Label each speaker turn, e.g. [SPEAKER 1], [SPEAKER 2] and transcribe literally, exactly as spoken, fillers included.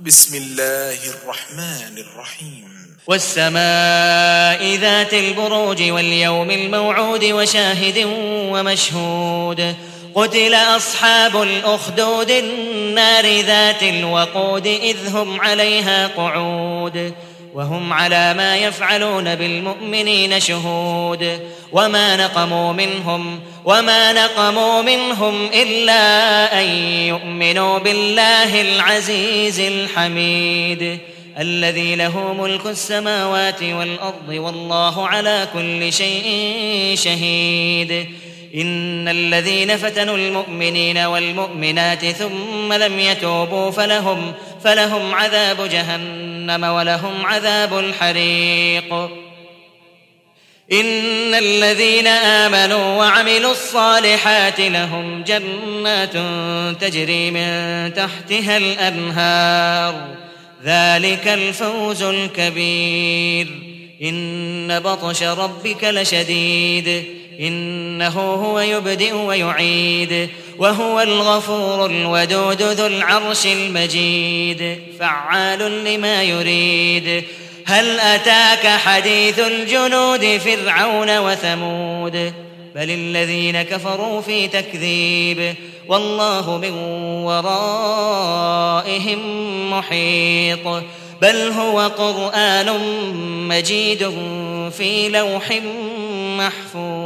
[SPEAKER 1] بسم الله الرحمن الرحيم
[SPEAKER 2] والسماء ذات البروج واليوم الموعود وشاهد ومشهود قتل أصحاب الأخدود النار ذات الوقود إذ هم عليها قعود وهم على ما يفعلون بالمؤمنين شهود وما نقموا منهم وما نقموا منهم إلا أن يؤمنوا بالله العزيز الحميد الذي له ملك السماوات والأرض والله على كل شيء شهيد إن الذين فتنوا المؤمنين والمؤمنات ثم لم يتوبوا فلهم, فلهم عذاب جهنم ولهم عذاب الحريق إن الذين آمنوا وعملوا الصالحات لهم جنات تجري من تحتها الأنهار ذلك الفوز الكبير إن بطش ربك لشديد إنه هو يبدئ ويعيد وهو الغفور الودود ذو العرش المجيد فعال لما يريد هل أتاك حديث الجنود فرعون وثمود بل الذين كفروا في تكذيب والله من ورائهم محيط بل هو قرآن مجيد في لوح محفوظ.